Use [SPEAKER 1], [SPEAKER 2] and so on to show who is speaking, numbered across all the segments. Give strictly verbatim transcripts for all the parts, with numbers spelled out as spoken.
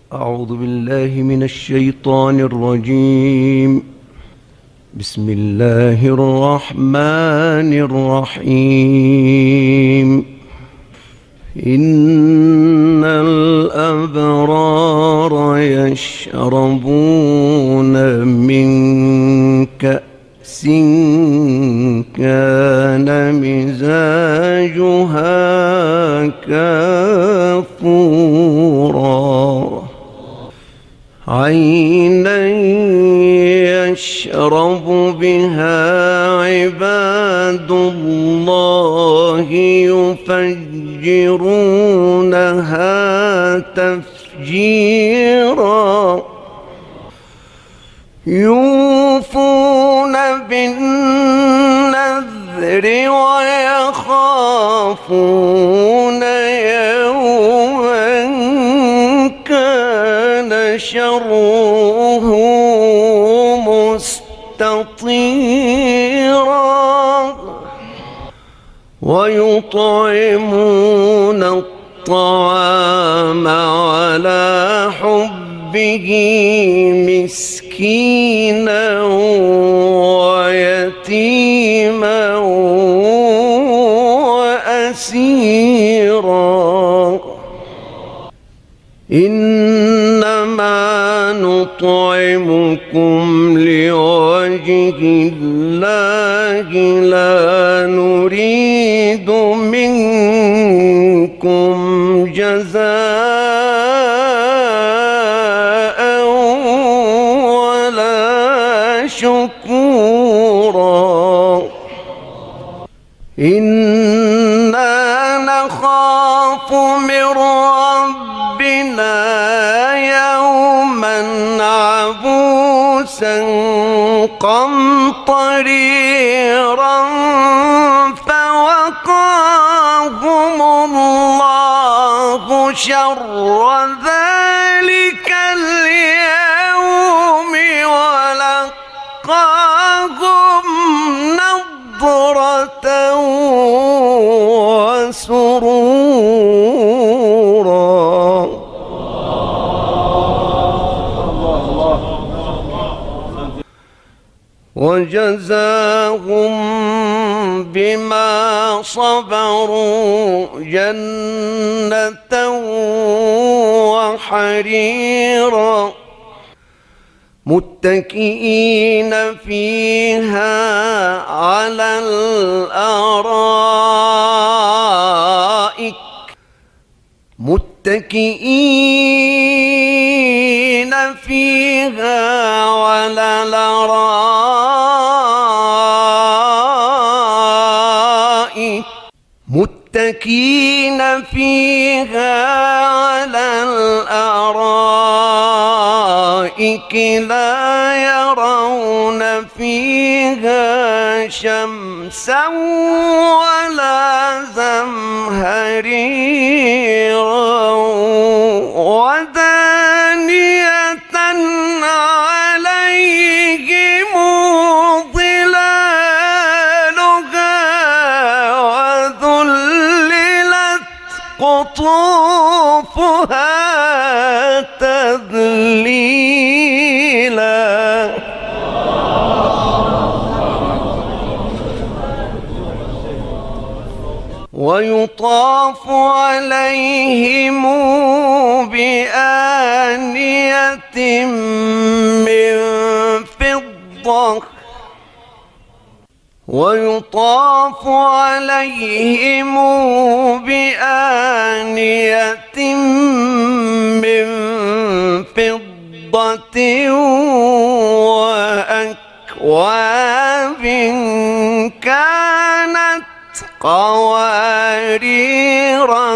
[SPEAKER 1] أعوذ بالله من الشيطان الرجيم. بسم الله الرحمن الرحيم. إن الأبرار يشربون من كأس كان مزاجها كافورا عينا يشرب بها عباد الله يفجرونها تفجيرا يوفون بالنذر ويخافون يوما كان شره مستطيرا ويطعمون الطعام على حبه مسكينا ويتيما وأسيرا إنما نطعمكم لوجه الله لا نريد منكم جزاء ولا شكورا إنا نخاف من ربنا يوما عبوسا قمطريرا فوقاهم الله شر ذلك اليوم ولقاهم نضرة وسرورا وجزاهم بما صبروا جنة وحريرا متكئين فيها على الأرائك متكئين فيها على الأرائك متكئين فيها على الأرائك لا يرون فيها شمسا ولا زمهريرا ودانية عليهم ظلالها وذللت قطوفها تذليلا ويطاف عليهم بآنية من فضة ويطاف عليهم بآنية من فضة وأكواب كانت قواريرا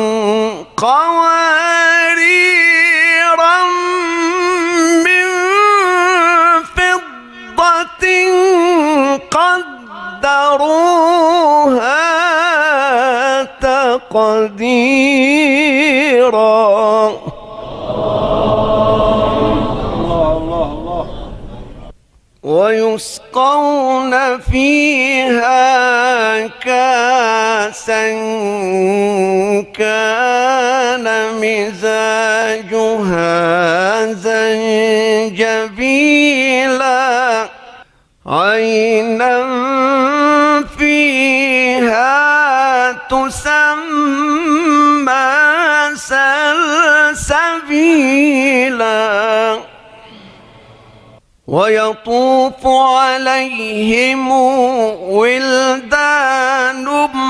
[SPEAKER 1] قواريرا من فضة قدروها تقديرا ويسقون فيها كاسا كان مزاجها تسمى سلسبيلا ويطوف عليهم ولدان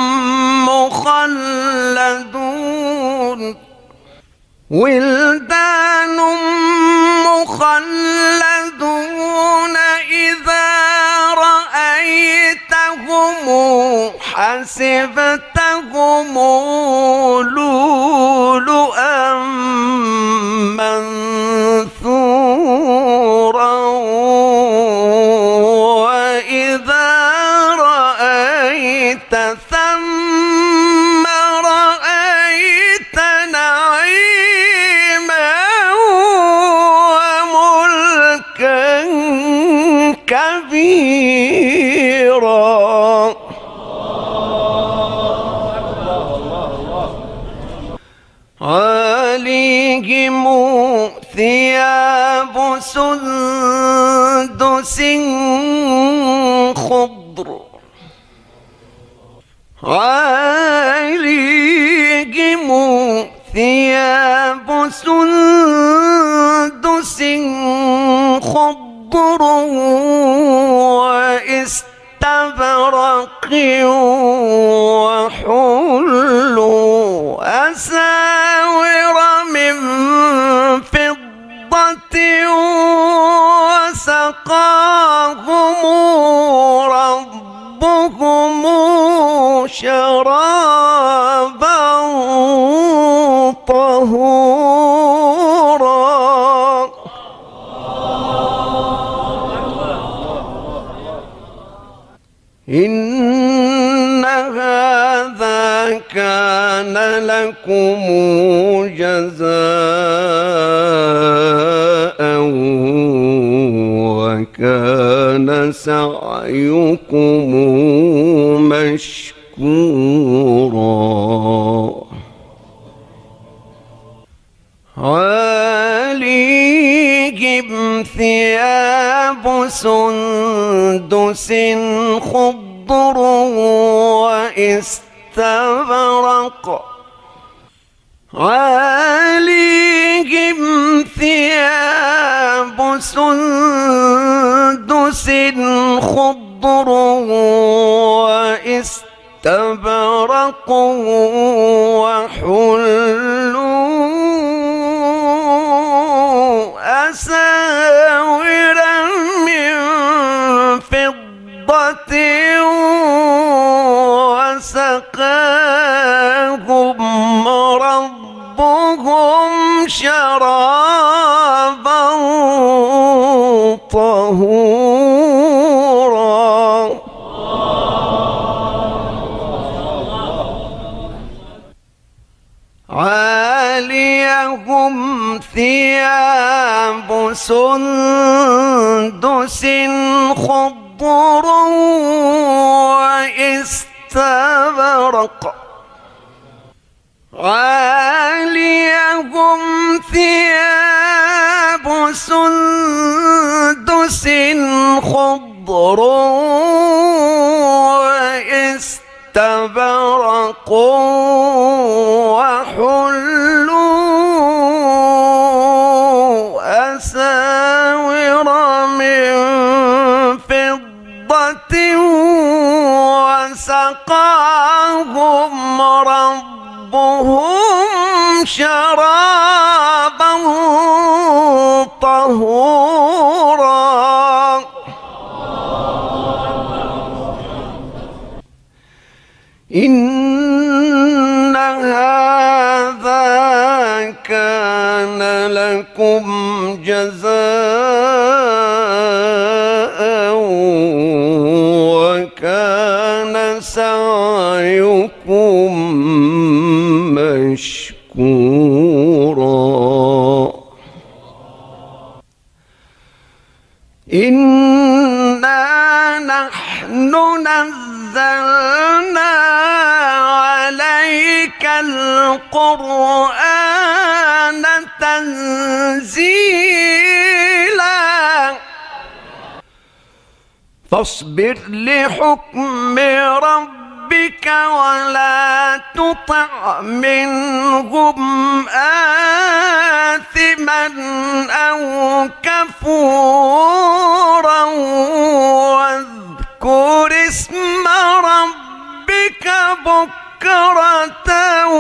[SPEAKER 1] مخلدون ولدان مخلدون إذا رأيتهم حسبتهم لؤلؤا منثورا وإذا رأيت ثم رأيت نعيما وملكا كبيرا عليهم ثياب سندس خضر عليهم ثياب سندس خضر واستبرق وحلوا أساور من فضة وسقاهم ربهم شرابا طهورا إن هذا كان لكم جزاء وكان سعيكم مشكورا عليهم ثياب سندس خضر واستبرق عليهم ثياب سندس خضر واستبرق وحلوا أساور من فضة وسقاهم ربهم شرابا طهورا عاليهم ثياب سندس خضر واستبرق عاليهم ثياب سندس خضر واستبرق وحلوا أساور من فضة وسقاهم ربهم شرابا طهورا إن هذا كان لكم جزاء وكان سعيكم مشكورا إنا نحن نزلنا عليك القرآن تنزيلا فاصبر لحكم ربك ولا تطع منهم آثما أو كفورا واذكر اسم ربك بكرة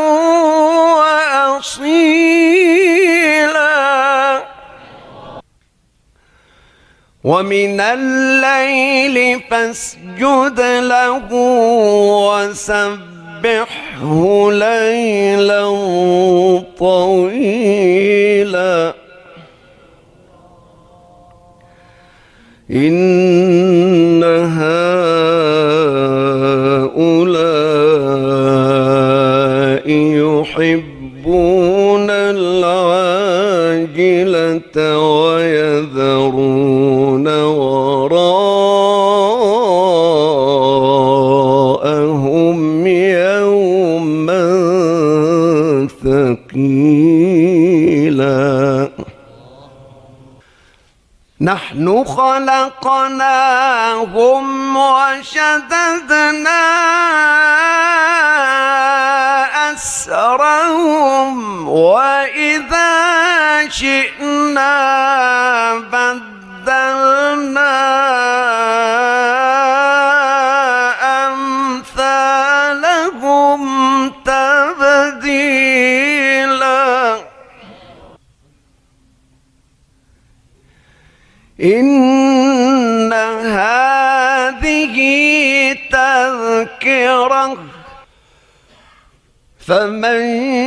[SPEAKER 1] وأصيلا ومن الليل فاسجد له وسبحه ليلا طويلا إن هؤلاء يحبون العاجلة ويذرون وراءهم يوما ثقيلا نحن خلقناهم وشددنا أسرهم وإذا شئنا بدلنا أمثالهم تبديلا إن هذه تذكرة فمن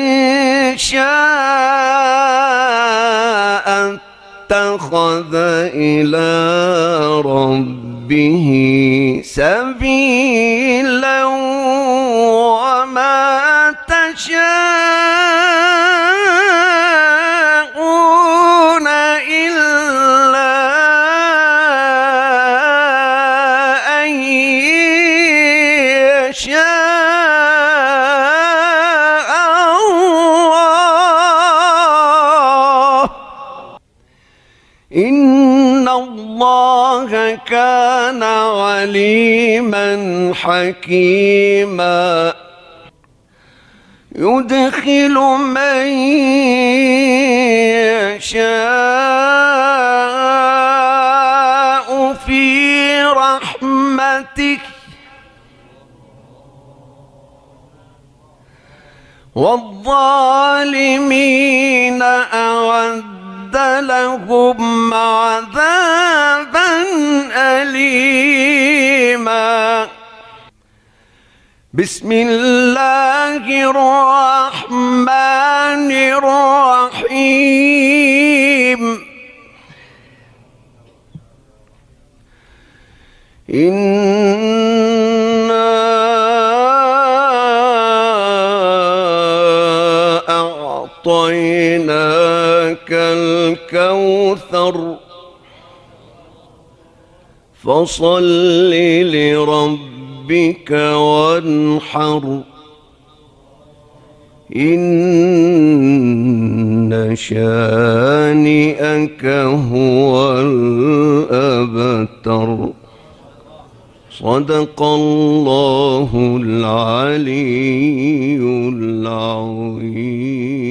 [SPEAKER 1] شاء اتخذ إلى ربه سبيلا وما تشاءون إلا أن يشاء الله إن الله كان عليما حكيما يدخل من يشاء في رحمته والظالمين أعد لهم عذابا أليما بسم الله الرحمن الرحيم إنا أعطيناك الكوثر فصل لربك وانحر إن شانئك هو الأبتر صدق الله العلي العظيم.